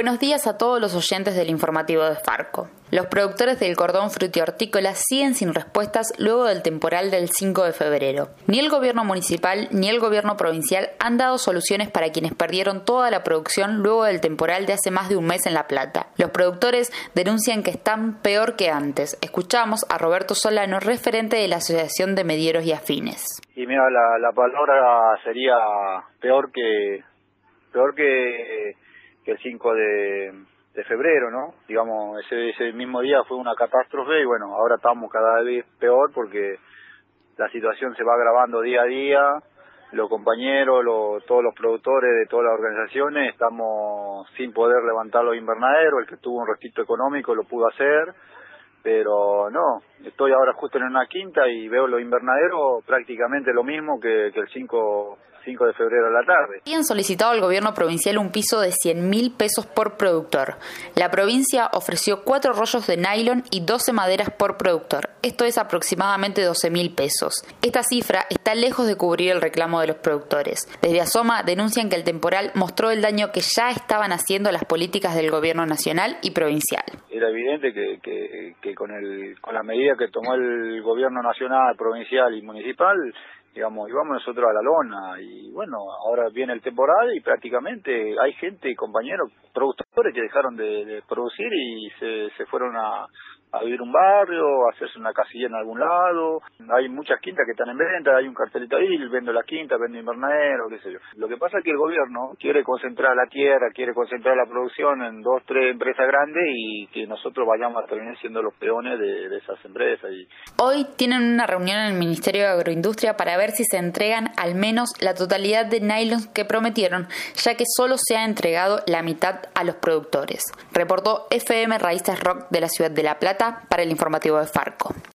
Buenos días a todos los oyentes del informativo de Farco. Los productores del cordón frutihortícola siguen sin respuestas luego del temporal del 5 de febrero. Ni el gobierno municipal ni el gobierno provincial han dado soluciones para quienes perdieron toda la producción luego del temporal de hace más de un mes en La Plata. Los productores denuncian que están peor que antes. Escuchamos a Roberto Solano, referente de la Asociación de Medieros y Afines. Y mira, la palabra sería peor que el 5 de febrero, ¿no? Digamos, ese mismo día fue una catástrofe y bueno, ahora estamos cada vez peor porque la situación se va agravando día a día. Los compañeros, todos los productores de todas las organizaciones estamos sin poder levantar los invernaderos. El que tuvo un retito económico lo pudo hacer, pero no, estoy ahora justo en una quinta y veo los invernaderos prácticamente lo mismo que el 5 de febrero a la tarde. Han solicitado al gobierno provincial un piso de 100.000 pesos por productor. La provincia ofreció 4 rollos de nylon y 12 maderas por productor. Esto es aproximadamente 12.000 pesos. Esta cifra está lejos de cubrir el reclamo de los productores. Desde Asoma denuncian que el temporal mostró el daño que ya estaban haciendo las políticas del gobierno nacional y provincial. Era evidente que con la medida que tomó el gobierno nacional, provincial y municipal, digamos, íbamos nosotros a la lona y bueno, ahora viene el temporal y prácticamente hay gente, compañeros, productores que dejaron de producir y se fueron a vivir un barrio, a hacerse una casilla en algún lado. Hay muchas quintas que están en venta, hay un cartelito ahí, vendo la quinta, vendo invernadero, qué sé yo. Lo que pasa es que el gobierno quiere concentrar la tierra, quiere concentrar la producción en 2, 3 empresas grandes y que nosotros vayamos a terminar siendo los peones de esas empresas. Hoy tienen una reunión en el Ministerio de Agroindustria para ver si se entregan al menos la totalidad de nylon que prometieron, ya que solo se ha entregado la mitad a los productores. Reportó FM Raíces Rock de la ciudad de La Plata para el informativo de Farco.